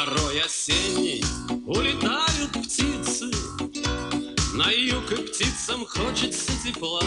Порой осенний улетают птицы, на юг и птицам хочется тепла.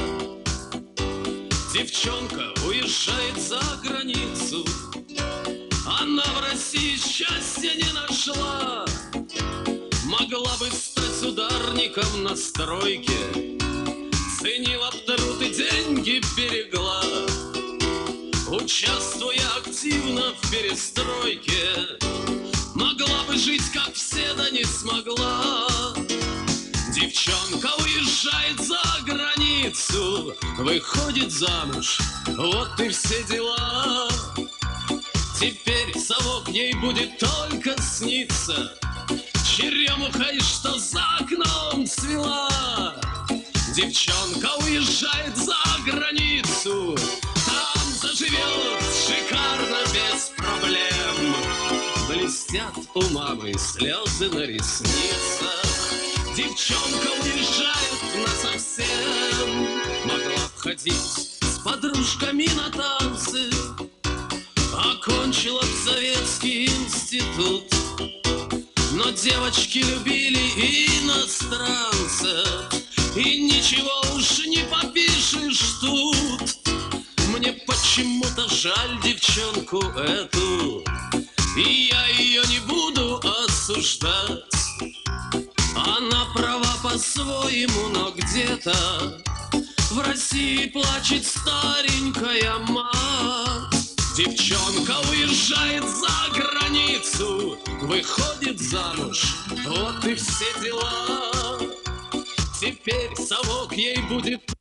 Девчонка уезжает за границу, она в России счастья не нашла. Могла бы стать ударником на стройке, ценила б труд и деньги берегла. Участвуя активно в перестройке, могла бы жить, как все, да не смогла. Девчонка уезжает за границу, выходит замуж, вот и все дела. Теперь совок ей будет только сниться, черемухой, что за окном цвела. Девчонка уезжает за границу, там заживет шикарно, без проблем. Блестят у мамы слезы на ресницах. Девчонка уезжает насовсем. Могла б ходить с подружками на танцы, окончила б советский институт. Но девочки любили иностранцев, и ничего уж не попишешь тут. Мне почему-то жаль девчонку эту, и я ее не буду осуждать. Она права по-своему, но где-то в России плачет старенькая мать. Девчонка уезжает за границу, выходит замуж, вот и все дела. Теперь совок ей будет